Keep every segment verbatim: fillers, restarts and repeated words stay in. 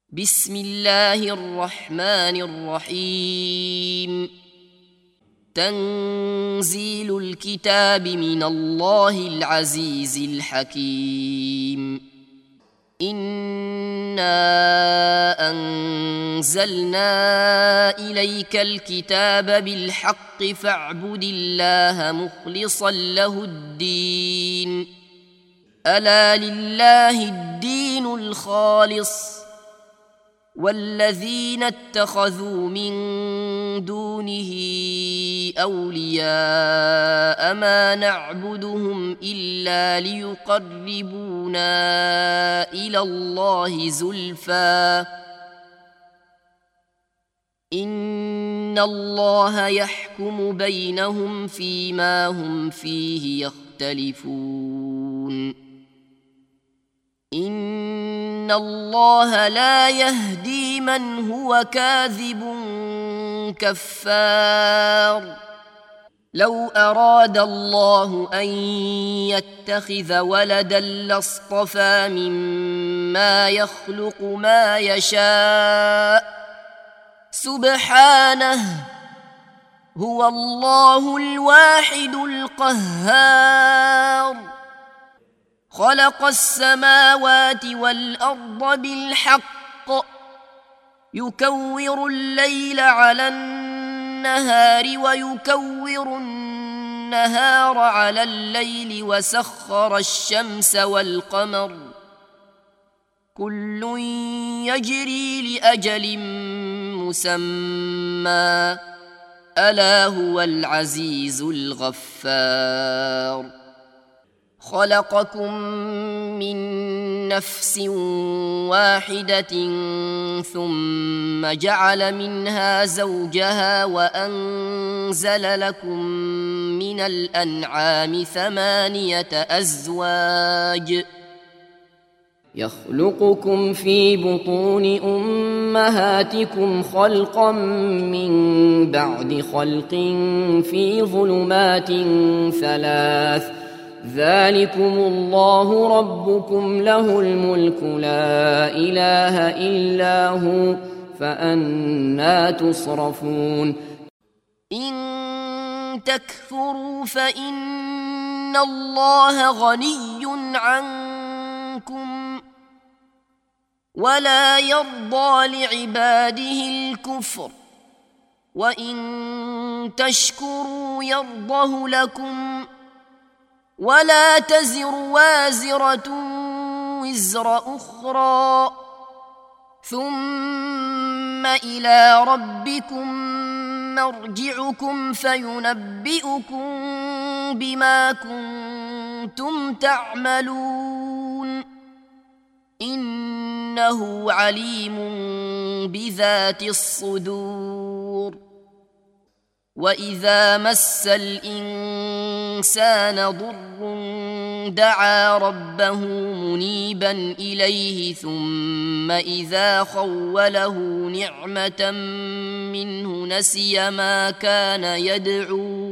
بسم الله الرحمن الرحيم. تنزيل الكتاب من الله العزيز الحكيم. إنا أنزلنا إليك الكتاب بالحق فاعبد الله مخلصا له الدين. ألا لله الدين الخالص والذين اتخذوا من دونه أولياء ما نعبدهم إلا ليقربونا إلى الله زلفى إن الله يحكم بينهم فيما هم فيه يختلفون. إن الله لا يهدي من هو كاذب كفار. لو أراد الله أن يتخذ ولدا لاصطفى مما يخلق ما يشاء سبحانه هو الله الواحد القهار. خلق السماوات والأرض بالحق يكور الليل على النهار ويكور النهار على الليل وسخر الشمس والقمر كل يجري لأجل مسمى ألا هو العزيز الغفار. خلقكم من نفس واحدة ثم جعل منها زوجها وأنزل لكم من الأنعام ثمانية أزواج يخلقكم في بطون أمهاتكم خلقا من بعد خلق في ظلمات ثلاث ذلكم الله ربكم له الملك لا إله إلا هو فأنى تصرفون. إن تكفروا فإن الله غني عنكم ولا يرضى لعباده الكفر وإن تشكروا يرضه لكم ولا تزر وازرة وزر أخرى ثم إلى ربكم مرجعكم فينبئكم بما كنتم تعملون إنه عليم بذات الصدور. وإذا مس الإنسان ضر دعا ربه منيبا إليه ثم إذا خوله نعمة منه نسي ما كان يدعو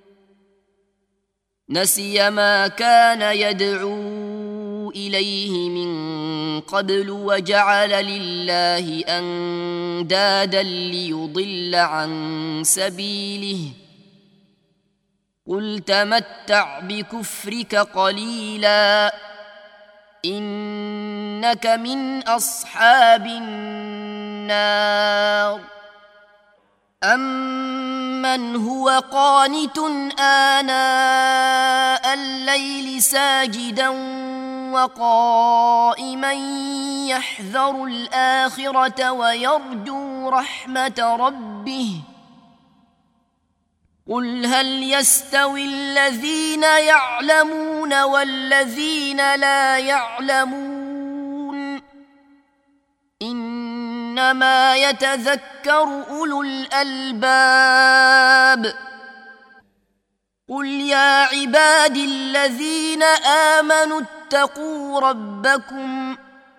نسي ما كان يدعو إليه من قبل وجعل لله أندادا ليضل عن سبيله قل تمتع بكفرك قليلا إنك من أصحاب النار. أمن هو قانت آناء الليل ساجدا وقائما يحذر الآخرة ويرجو رحمة ربه قل هل يستوي الذين يعلمون والذين لا يعلمون إنما يتذكر أولو الألباب. قل يا عبادي الذين آمنوا اتقوا ربكم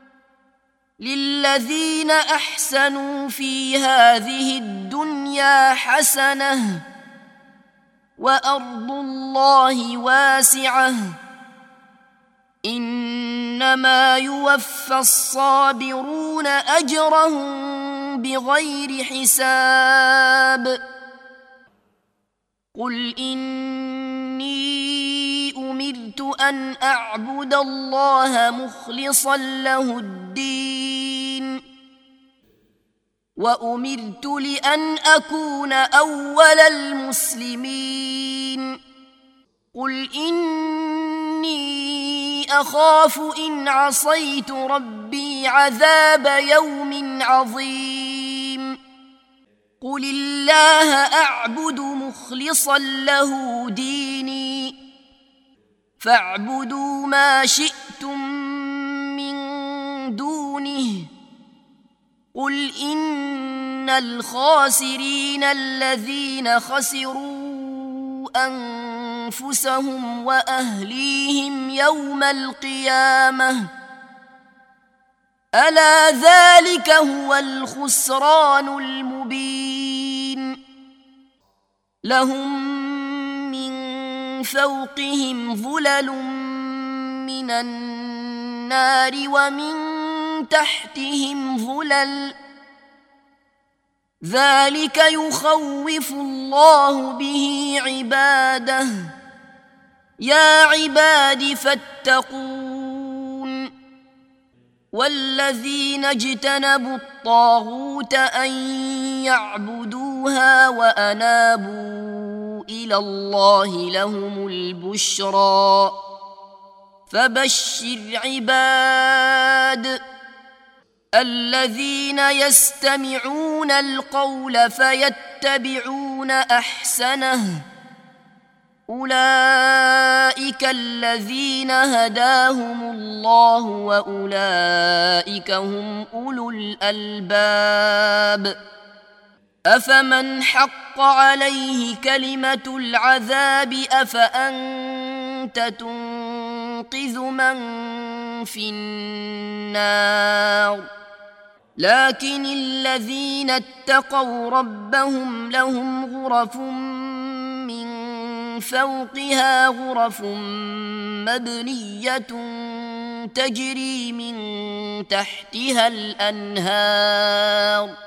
للذين أحسنوا في هذه الدنيا حسنة وأرض الله واسعة إنما يوفى الصابرون أجرهم بغير حساب قل إني أمرت أن أعبد الله مخلصا له الدين وأمرت لأن أكون أول المسلمين قل إني أخاف إن عصيت ربي عذاب يوم عظيم قل الله أعبد مخلصا له ديني فاعبدوا ما شئتم من دونه قل إن الخاسرين الذين خسروا أنفسهم وأهليهم يوم القيامة ألا ذلك هو الخسران المبين لهم من فوقهم ظلل من النار ومن تحتهم ظلل ذلك يخوف الله به عباده يا عباد فاتقون والذين اجتنبوا الطاغوت أن يعبدوها وأنابوا إلى الله لهم البشرى فبشر عباد الذين يستمعون القول فيتبعون أحسنه أولئك الذين هداهم الله وأولئك هم أولو الألباب أفمن حق عليه كلمة العذاب أفأنت تنقذ من في النار لكن الذين اتقوا ربهم لهم غرف من فوقها غرف مبنية تجري من تحتها الأنهار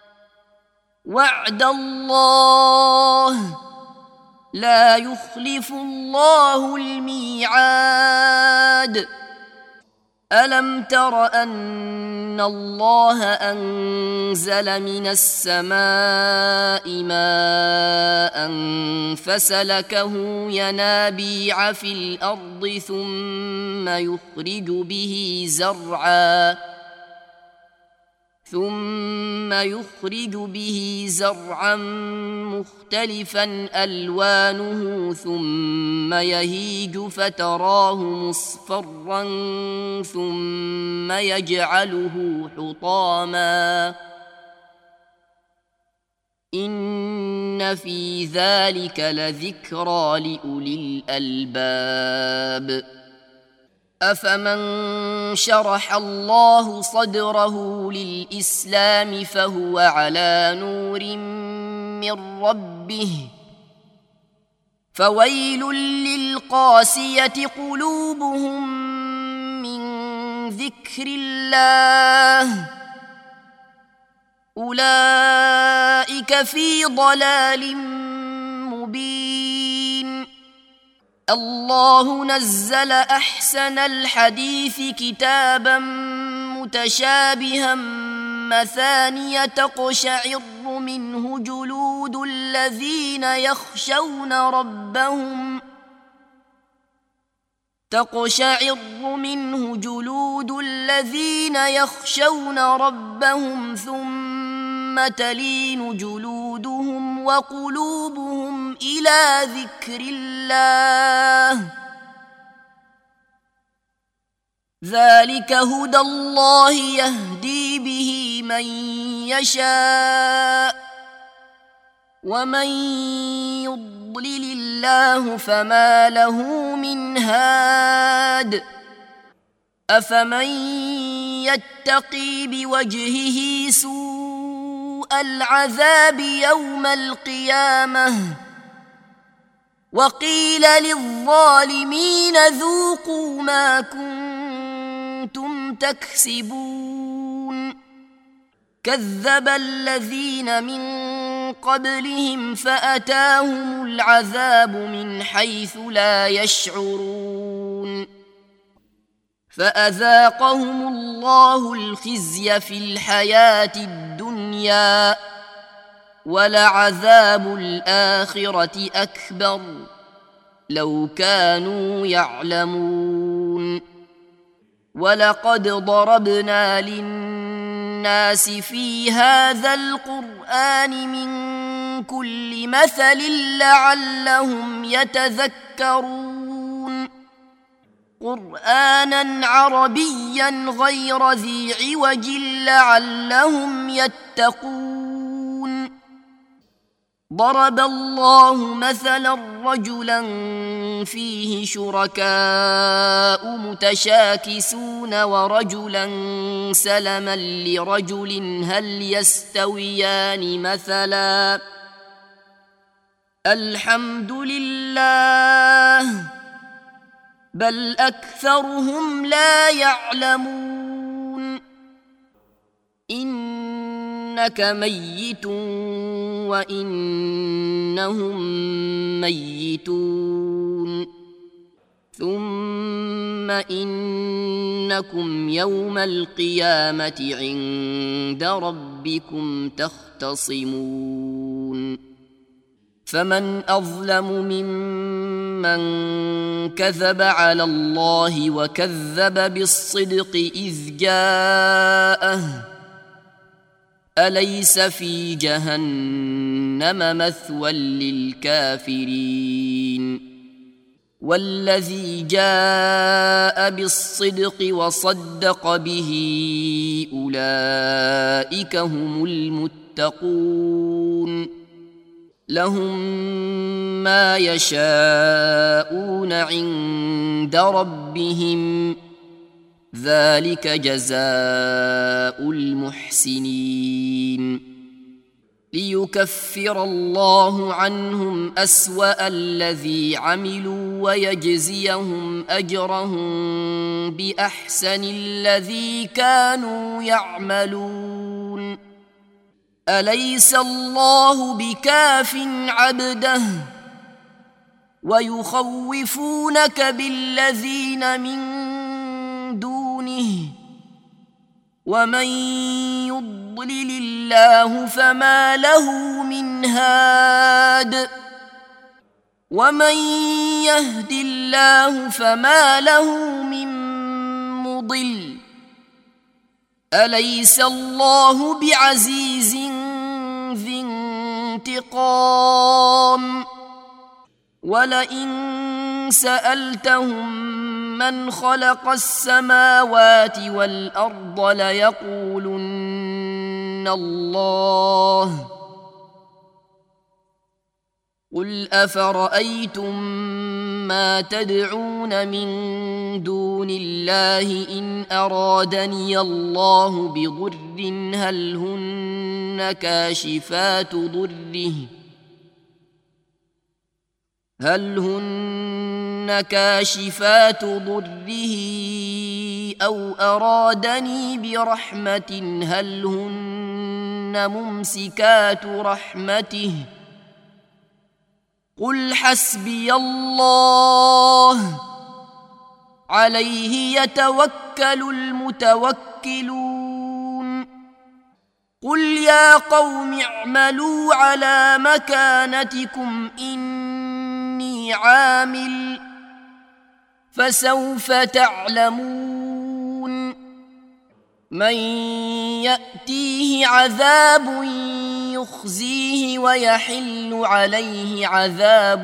وعد الله لا يخلف الله الميعاد ألم تر أن الله أنزل من السماء ماء فسلكه ينابيع في الأرض ثم يخرج به زرعا ثم يخرج به زرعا مختلفا ألوانه ثم يهيج فتراه مصفرا ثم يجعله حطاما إن في ذلك لذكرى لأولي الألباب أفمن شرح الله صدره للإسلام فهو على نور من ربه فويل للقاسية قلوبهم من ذكر الله أولئك في ضلال مبين الله نزل أحسن الحديث كتابا متشابها مثانية تقشعر منه جلود الذين يخشون ربهم تقشعر منه جلود الذين يخشون ربهم ثم تلين جلودهم وقلوبهم إلى ذكر الله ذلك هدى الله يهدي به من يشاء ومن يضلل الله فما له من هاد أفمن يتقي بوجهه سوء العذاب يوم القيامة وقيل للظالمين ذوقوا ما كنتم تكسبون كذب الذين من قبلهم فأتاهم العذاب من حيث لا يشعرون فأذاقهم الله الخزي في الحياة الدنيا ولعذاب الآخرة أكبر لو كانوا يعلمون ولقد ضربنا للناس في هذا القرآن من كل مثل لعلهم يتذكرون قرآنا عربيا غير ذي عوج لعلهم يتقون ضرب الله مثلا رجلا فيه شركاء متشاكسون ورجلا سلما لرجل هل يستويان مثلا الحمد لله بل أكثرهم لا يعلمون إنك ميت وإنهم ميتون ثم إنكم يوم القيامة عند ربكم تختصمون فمن أظلم ممن كذب على الله وكذب بالصدق إذ جاءه أليس في جهنم مثوى للكافرين والذي جاء بالصدق وصدق به أولئك هم المتقون لهم ما يشاءون عند ربهم ذلك جزاء المحسنين ليكفر الله عنهم أسوأ الذي عملوا ويجزيهم أجرهم بأحسن الذي كانوا يعملون أليس الله بكاف عبده ويخوفونك بالذين من دونه ومن يضلل الله فما له من هاد ومن يهد الله فما له من مضل أليس الله بعزيز ذي انتقام ولئن سألتهم من خلق السماوات والأرض ليقولن الله قل أفرأيتم ما تدعون من دون الله إن أرادني الله بضر هل هن كاشفات ضره هل هن كاشفات ضره أو أرادني برحمة هل هن ممسكات رحمته قل حسبي الله عليه يتوكل المتوكلون قل يا قوم اعملوا على مكانتكم إني عامل فسوف تعلمون من يأتيه عذاب يخزيه ويحل عليه عذاب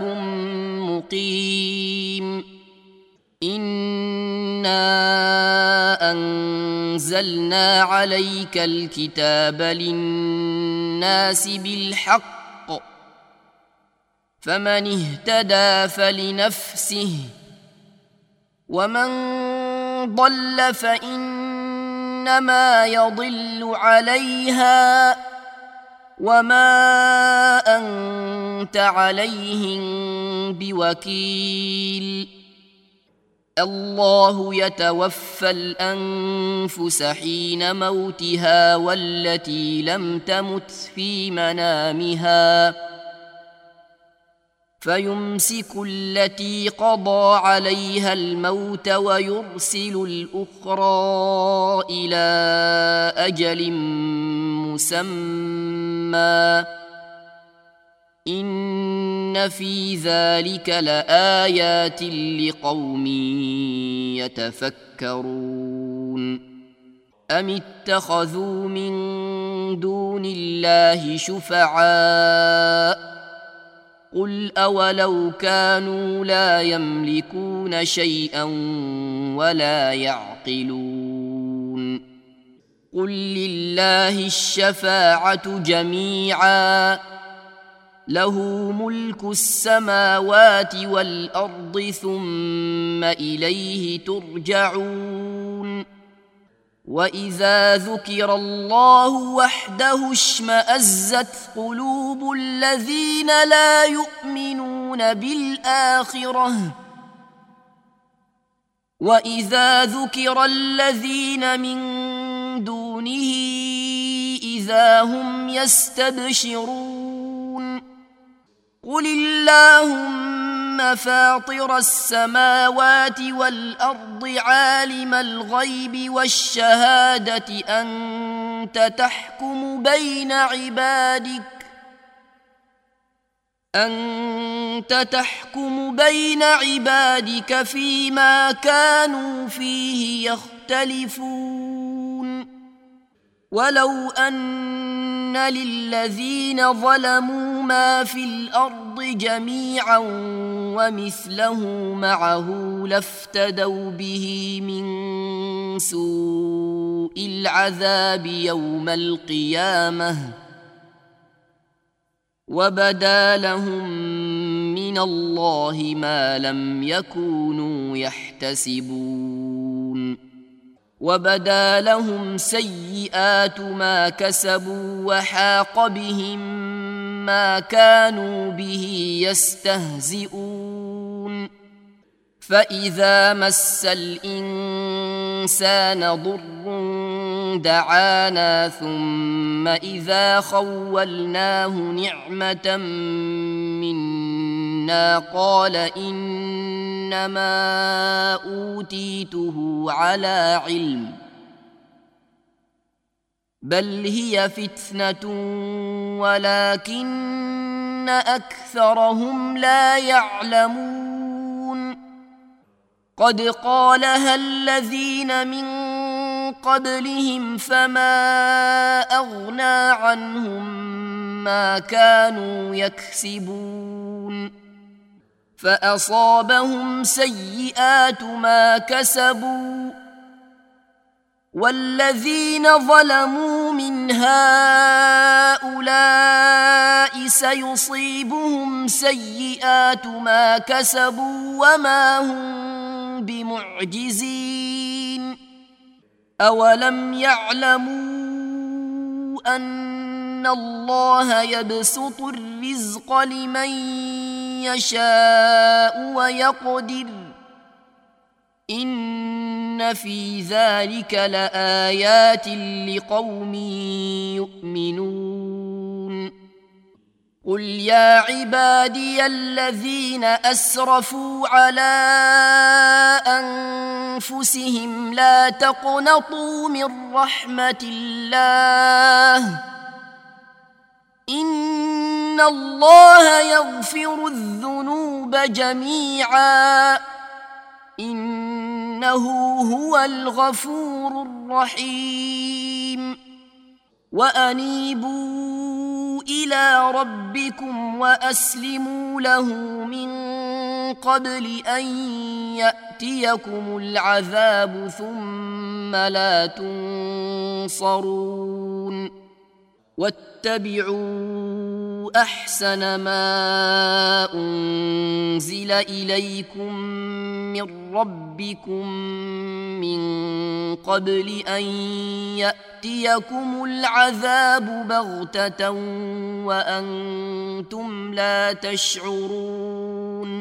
مقيم إنا أنزلنا عليك الكتاب للناس بالحق فمن اهتدى فلنفسه ومن ضل فإنما يضل عليها وما أنت عليهم بوكيل الله يتوفى الأنفس حين موتها والتي لم تمت في منامها فيمسك التي قضى عليها الموت ويرسل الأخرى إلى أجل مسمى إن في ذلك لآيات لقوم يتفكرون أم اتخذوا من دون الله شفعاء قل أولو كانوا لا يملكون شيئا ولا يعقلون قل لله الشفاعة جميعا له ملك السماوات والأرض ثم إليه ترجعون وإذا ذكر الله وحده اشمأزت قلوب الذين لا يؤمنون بالآخرة وإذا ذكر الذين من دونه إذا هم يستبشرون قل اللهم فاطر السماوات والأرض عالم الغيب والشهادة أنت تحكم بين عبادك أنت تحكم بين عبادك فيما كانوا فيه يختلفون ولو أن للذين ظلموا ما في الأرض جميعا ومثله معه لافتدوا به من سوء العذاب يوم القيامة وبدا لهم من الله ما لم يكونوا يحتسبون وبدا لهم سيئات ما كسبوا وحاق بهم ما كانوا به يستهزئون فإذا مس الإنسان ضر دعانا ثم إذا خولناه نعمة منا قال إنما أوتيته على علم بل هي فتنة ولكن أكثرهم لا يعلمون قد قالها الذين من قبلهم فما أغنى عنهم ما كانوا يكسبون فأصابهم سيئات ما كسبوا والذين ظلموا من هؤلاء سيصيبهم سيئات ما كسبوا وما هم بمعجزين أولم يعلموا أن الله يبسط الرزق لمن يشاء ويقدر إن في ذلك لآيات لقوم يؤمنون قل يا عبادي الذين أسرفوا على أنفسهم لا تقنطوا من رحمة الله إن الله يغفر الذنوب جميعا إنه هو الغفور الرحيم وأنيبوا إلى ربكم وأسلموا له من قبل أن يأتيكم العذاب ثم لا تنصرون واتبعوا أحسن ما أنزل إليكم من ربكم من قبل أن يأتيكم العذاب بغتة وأنتم لا تشعرون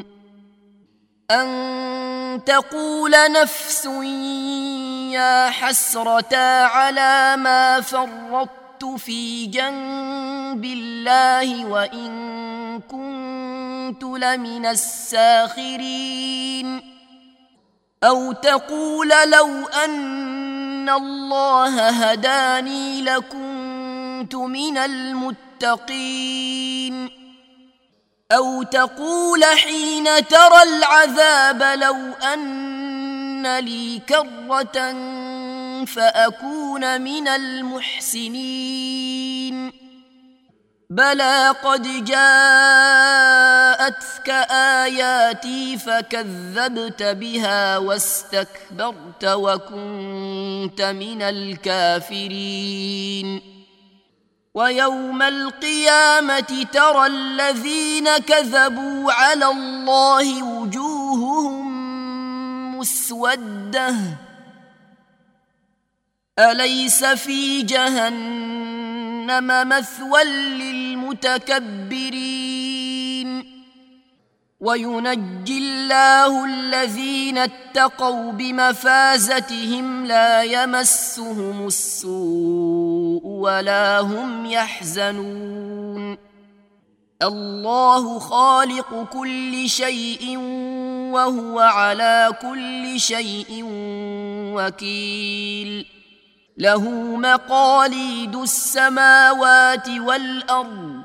أن تقول نفس يا حسرتا على ما فرطت في جنب الله وإن كنت لمن الساخرين أو تقول لو أن الله هداني لكنت من المتقين أو تقول حين ترى العذاب لو أن لي كرة فأكون من المحسنين بلى قد جاءتك آياتي فكذبت بها واستكبرت وكنت من الكافرين ويوم القيامة ترى الذين كذبوا على الله وجوههم مسودة أليس في جهنم مثوى للمتكبرين وينجي الله الذين اتقوا بمفازتهم لا يمسهم السوء ولا هم يحزنون الله خالق كل شيء وهو على كل شيء وكيل له مقاليد السماوات والأرض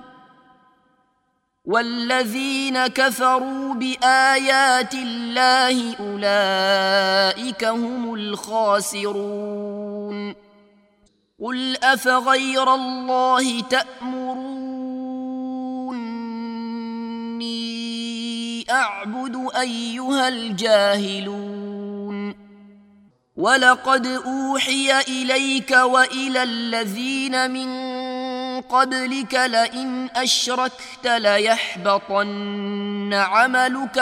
والذين كفروا بآيات الله أولئك هم الخاسرون قل أفغير الله تأمروني أعبد أيها الجاهلون ولقد أوحي إليك وإلى الذين من قبلك لئن أشركت ليحبطن عملك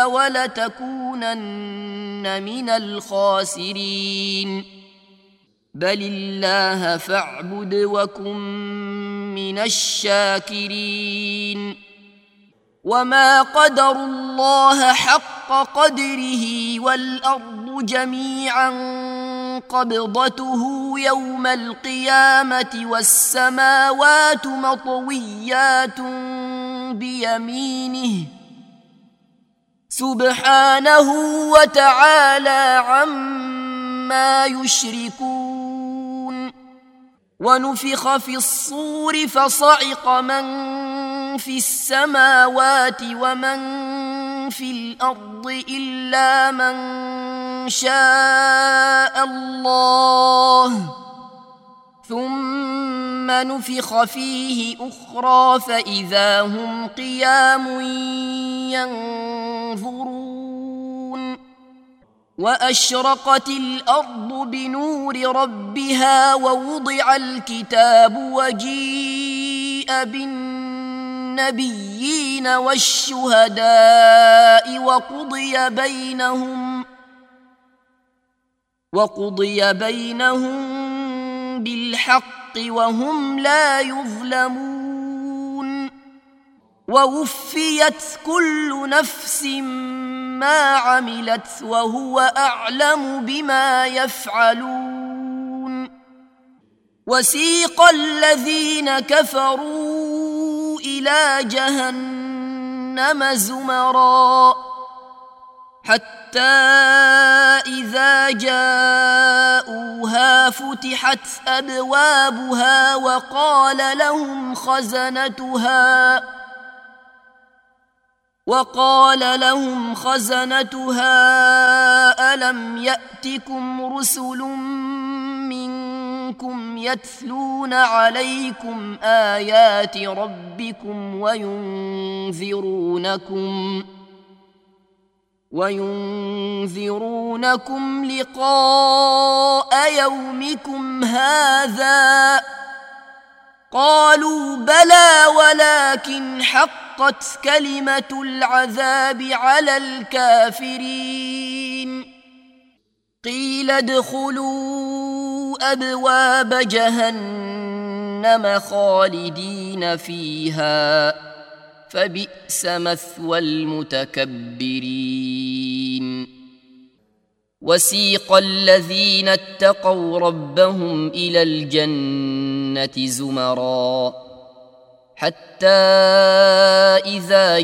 ولتكونن من الخاسرين بل الله فاعبد وكن من الشاكرين وما قدروا الله حق قدره والأرض جميعا قبضته يوم القيامة والسماوات مطويات بيمينه سبحانه وتعالى عما يشركون ونفخ في الصور فصعق من في السماوات ومن في الأرض إلا من شاء الله ثم نفخ فيه أخرى فإذا هم قيام ينظرون وأشرقت الأرض بنور ربها ووضع الكتاب وجيء بالنبيين والشهداء وقضي بينهم وقضي بينهم بالحق وهم لا يظلمون ووفيت كل نفس ما عملت وهو أعلم بما يفعلون وسيق الذين كفروا إلى جهنم زمرا حتى إذا جاءوها فتحت أبوابها وقال لهم خزنتها وقال لهم خزنتها ألم يأتكم رسل منكم يتلون عليكم آيات ربكم وينذرونكم وينذرونكم لقاء يومكم هذا قال قالوا بلى ولكن حقت كلمة العذاب على الكافرين قيل ادخلوا أبواب جهنم خالدين فيها فبئس مثوى المتكبرين وسيق الذين اتقوا ربهم إلى الجنة زمرا حتى إذا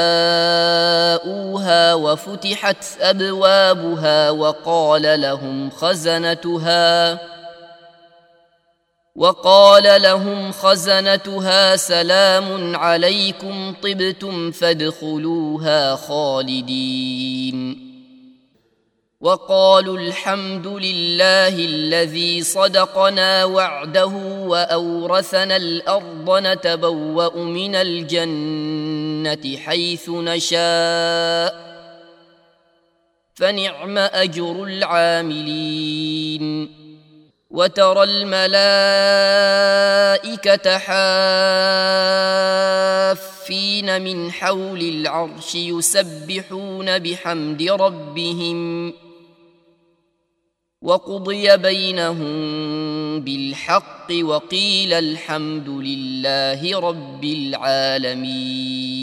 جاءوها وفتحت أبوابها وقال لهم خزنتها وقال لهم خزنتها سلام عليكم طبتم فادخلوها خالدين وقالوا الحمد لله الذي صدقنا وعده وأورثنا الأرض نتبوأ من الجنة حيث نشاء فنعم أجر العاملين وترى الملائكة حافين من حول العرش يسبحون بحمد ربهم وقضي بينهم بالحق وقيل الحمد لله رب العالمين.